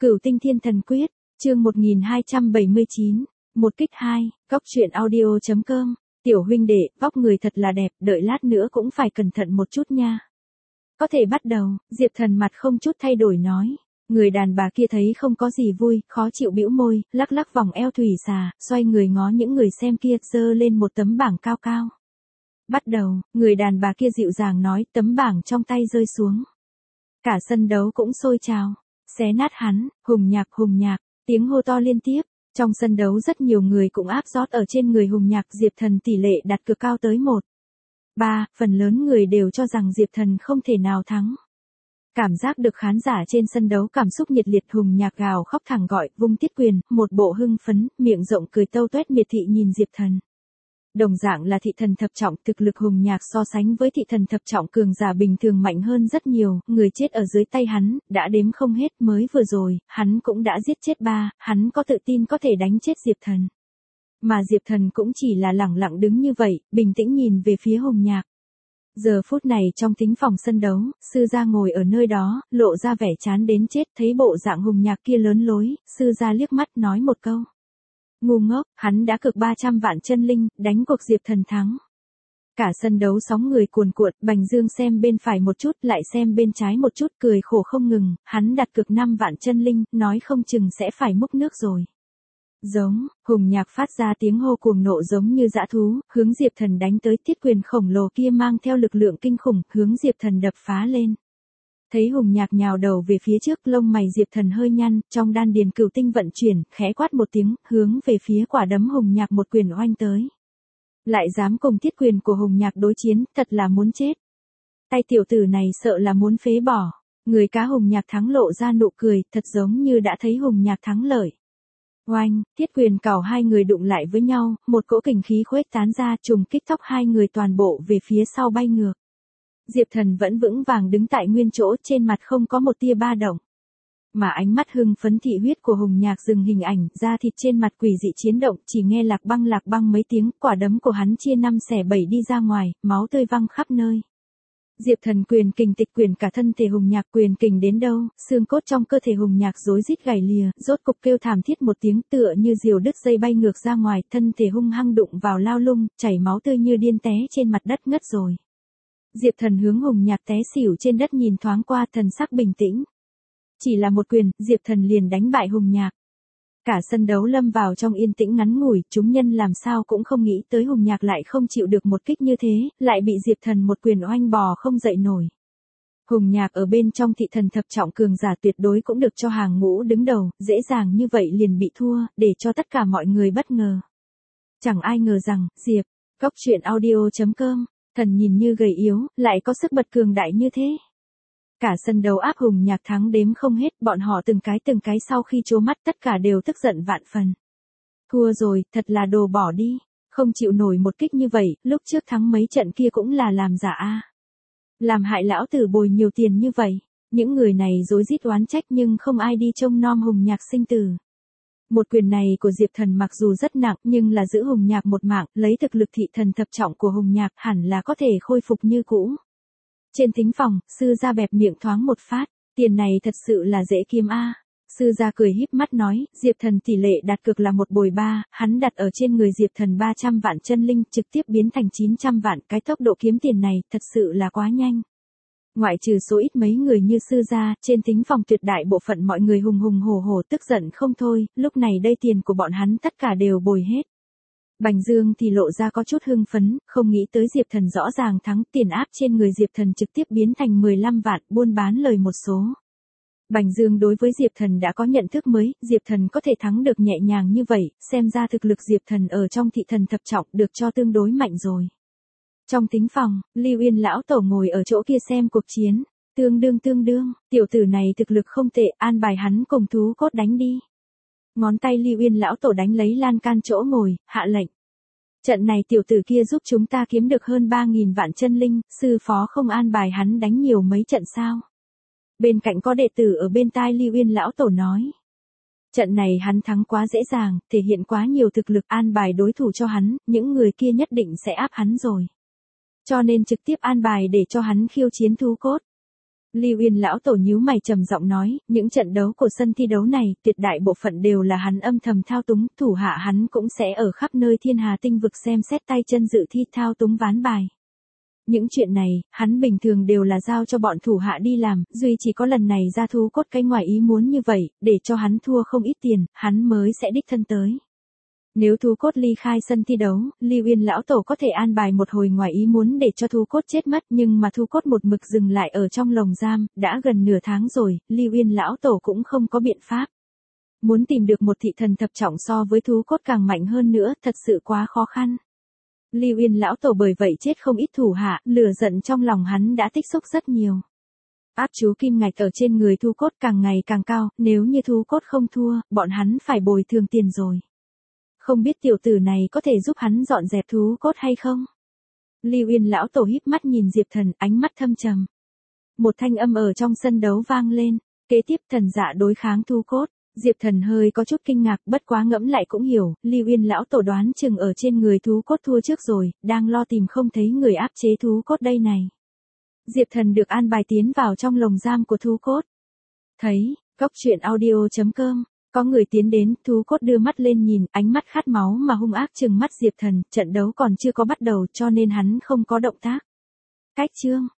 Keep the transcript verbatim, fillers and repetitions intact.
Cửu Tinh Thiên Thần Quyết, chương một nghìn hai trăm bảy mươi chín, một kích hai, góc truyện audio chấm com, tiểu huynh đệ, vóc người thật là đẹp, đợi lát nữa cũng phải cẩn thận một chút nha. Có thể bắt đầu, Diệp Thần mặt không chút thay đổi nói. Người đàn bà kia thấy không có gì vui, khó chịu bĩu môi, lắc lắc vòng eo thủy xà, xoay người ngó những người xem kia, giơ lên một tấm bảng cao cao. Bắt đầu, người đàn bà kia dịu dàng nói, tấm bảng trong tay rơi xuống. Cả sân đấu cũng sôi trào, xé nát hắn, hùng nhạc hùng nhạc, tiếng hô to liên tiếp. Trong sân đấu rất nhiều người cũng áp rót ở trên người hùng nhạc. Diệp Thần tỷ lệ đặt cược cao tới một ba, phần lớn người đều cho rằng Diệp Thần không thể nào thắng. Cảm giác được khán giả trên sân đấu cảm xúc nhiệt liệt, hùng nhạc gào khóc thẳng gọi, vung tiết quyền, một bộ hưng phấn, miệng rộng cười tâu tuét miệt thị nhìn Diệp Thần. Đồng dạng là thị thần thập trọng, thực lực hùng nhạc so sánh với thị thần thập trọng cường giả bình thường mạnh hơn rất nhiều, người chết ở dưới tay hắn, đã đếm không hết, mới vừa rồi, hắn cũng đã giết chết ba, hắn có tự tin có thể đánh chết Diệp Thần. Mà Diệp Thần cũng chỉ là lẳng lặng đứng như vậy, bình tĩnh nhìn về phía hùng nhạc. Giờ phút này trong thính phòng sân đấu, sư gia ngồi ở nơi đó, lộ ra vẻ chán đến chết, thấy bộ dạng hùng nhạc kia lớn lối, sư gia liếc mắt nói một câu. Ngu ngốc, hắn đã cược ba trăm vạn chân linh, đánh cuộc Diệp Thần thắng. Cả sân đấu sóng người cuồn cuộn, Bành Dương xem bên phải một chút, lại xem bên trái một chút, cười khổ không ngừng, hắn đặt cược năm vạn chân linh, nói không chừng sẽ phải múc nước rồi. Giống, hùng nhạc phát ra tiếng hô cuồng nộ giống như dã thú, hướng Diệp Thần đánh tới, tiết quyền khổng lồ kia mang theo lực lượng kinh khủng, hướng Diệp Thần đập phá lên. Thấy hùng nhạc nhào đầu về phía trước, lông mày Diệp Thần hơi nhăn, trong đan điền cửu tinh vận chuyển, khẽ quát một tiếng, hướng về phía quả đấm hùng nhạc một quyền oanh tới. Lại dám cùng tiết quyền của hùng nhạc đối chiến, thật là muốn chết. Tay tiểu tử này sợ là muốn phế bỏ. Người cá hùng nhạc thắng lộ ra nụ cười, thật giống như đã thấy hùng nhạc thắng lợi. Oanh, thiết quyền cào hai người đụng lại với nhau, một cỗ kình khí khuếch tán ra, trùng kích thóc hai người toàn bộ về phía sau bay ngược. Diệp Thần vẫn vững vàng đứng tại nguyên chỗ, trên mặt không có một tia ba động. Mà ánh mắt hưng phấn thị huyết của hùng nhạc dừng hình ảnh, da thịt trên mặt quỷ dị chiến động, chỉ nghe lạc băng lạc băng mấy tiếng, quả đấm của hắn chia năm xẻ bảy đi ra ngoài, máu tươi văng khắp nơi. Diệp Thần quyền kình tịch quyền cả thân thể hùng nhạc, quyền kình đến đâu, xương cốt trong cơ thể hùng nhạc rối rít gảy lìa, rốt cục kêu thảm thiết một tiếng, tựa như diều đứt dây bay ngược ra ngoài, thân thể hung hăng đụng vào lao lung, chảy máu tươi như điên té trên mặt đất ngất rồi. Diệp Thần hướng hùng nhạc té xỉu trên đất nhìn thoáng qua, thần sắc bình tĩnh. Chỉ là một quyền, Diệp Thần liền đánh bại hùng nhạc. Cả sân đấu lâm vào trong yên tĩnh ngắn ngủi, chúng nhân làm sao cũng không nghĩ tới hùng nhạc lại không chịu được một kích như thế, lại bị Diệp Thần một quyền oanh bò không dậy nổi. Hùng nhạc ở bên trong thị thần thập trọng cường giả tuyệt đối cũng được cho hàng ngũ đứng đầu, dễ dàng như vậy liền bị thua, để cho tất cả mọi người bất ngờ. Chẳng ai ngờ rằng, Diệp, góc truyện audio chấm com, Thần nhìn như gầy yếu, lại có sức bật cường đại như thế. Cả sân đấu áp hùng nhạc thắng đếm không hết, bọn họ từng cái từng cái sau khi trố mắt tất cả đều tức giận vạn phần. Thua rồi, thật là đồ bỏ đi, không chịu nổi một kích như vậy, lúc trước thắng mấy trận kia cũng là làm giả a. Làm hại lão tử bồi nhiều tiền như vậy, những người này rối rít oán trách nhưng không ai đi trông nom hùng nhạc sinh tử. Một quyền này của Diệp Thần mặc dù rất nặng nhưng là giữ hùng nhạc một mạng, lấy thực lực thị thần thập trọng của hùng nhạc hẳn là có thể khôi phục như cũ. Trên thính phòng, sư gia bẹp miệng thoáng một phát, tiền này thật sự là dễ kiếm a. Sư gia cười híp mắt nói, Diệp Thần tỷ lệ đặt cược là một bồi ba, hắn đặt ở trên người Diệp Thần ba trăm vạn chân linh, trực tiếp biến thành chín trăm vạn, cái tốc độ kiếm tiền này thật sự là quá nhanh. Ngoại trừ số ít mấy người như sư gia, trên thính phòng tuyệt đại bộ phận mọi người hùng hùng hổ hổ tức giận không thôi, lúc này đây tiền của bọn hắn tất cả đều bồi hết. Bành Dương thì lộ ra có chút hưng phấn, không nghĩ tới Diệp Thần rõ ràng thắng, tiền áp trên người Diệp Thần trực tiếp biến thành mười lăm vạn, buôn bán lời một số. Bành Dương đối với Diệp Thần đã có nhận thức mới, Diệp Thần có thể thắng được nhẹ nhàng như vậy, xem ra thực lực Diệp Thần ở trong thị thần thập trọng được cho tương đối mạnh rồi. Trong thính phòng, Lưu Yên lão tổ ngồi ở chỗ kia xem cuộc chiến, tương đương tương đương, tiểu tử này thực lực không tệ, an bài hắn cùng thú cốt đánh đi. Ngón tay Lưu Yên lão tổ đánh lấy lan can chỗ ngồi, hạ lệnh. Trận này tiểu tử kia giúp chúng ta kiếm được hơn ba nghìn vạn chân linh, sư phó không an bài hắn đánh nhiều mấy trận sao? Bên cạnh có đệ tử ở bên tai Lưu Yên lão tổ nói. Trận này hắn thắng quá dễ dàng, thể hiện quá nhiều thực lực, an bài đối thủ cho hắn, những người kia nhất định sẽ áp hắn rồi. Cho nên trực tiếp an bài để cho hắn khiêu chiến thú cốt. Lưu Yên lão tổ nhíu mày trầm giọng nói, những trận đấu của sân thi đấu này, tuyệt đại bộ phận đều là hắn âm thầm thao túng, thủ hạ hắn cũng sẽ ở khắp nơi thiên hà tinh vực xem xét tay chân dự thi thao túng ván bài. Những chuyện này, hắn bình thường đều là giao cho bọn thủ hạ đi làm, duy chỉ có lần này ra thú cốt cái ngoài ý muốn như vậy, để cho hắn thua không ít tiền, hắn mới sẽ đích thân tới. Nếu thú cốt ly khai sân thi đấu, Lưu Yên lão tổ có thể an bài một hồi ngoài ý muốn để cho thú cốt chết mất, nhưng mà thú cốt một mực dừng lại ở trong lồng giam, đã gần nửa tháng rồi, Lưu Yên lão tổ cũng không có biện pháp. Muốn tìm được một thị thần thập trọng so với thú cốt càng mạnh hơn nữa, thật sự quá khó khăn. Lưu Yên lão tổ bởi vậy chết không ít thủ hạ, lửa giận trong lòng hắn đã tích xúc rất nhiều. Áp chú kim ngạch ở trên người thú cốt càng ngày càng cao, nếu như thú cốt không thua, bọn hắn phải bồi thường tiền rồi. Không biết tiểu tử này có thể giúp hắn dọn dẹp thú cốt hay không? Lưu Yên lão tổ híp mắt nhìn Diệp Thần, ánh mắt thâm trầm. Một thanh âm ở trong sân đấu vang lên, kế tiếp thần dạ đối kháng thú cốt. Diệp Thần hơi có chút kinh ngạc, bất quá ngẫm lại cũng hiểu, Lưu Yên lão tổ đoán chừng ở trên người thú cốt thua trước rồi, đang lo tìm không thấy người áp chế thú cốt đây này. Diệp Thần được an bài tiến vào trong lồng giam của thú cốt. Thấy, Cốc Truyện Audio chấm com, có người tiến đến, thú cốt đưa mắt lên nhìn, ánh mắt khát máu mà hung ác trừng mắt Diệp Thần, trận đấu còn chưa có bắt đầu cho nên hắn không có động tác. Cách chương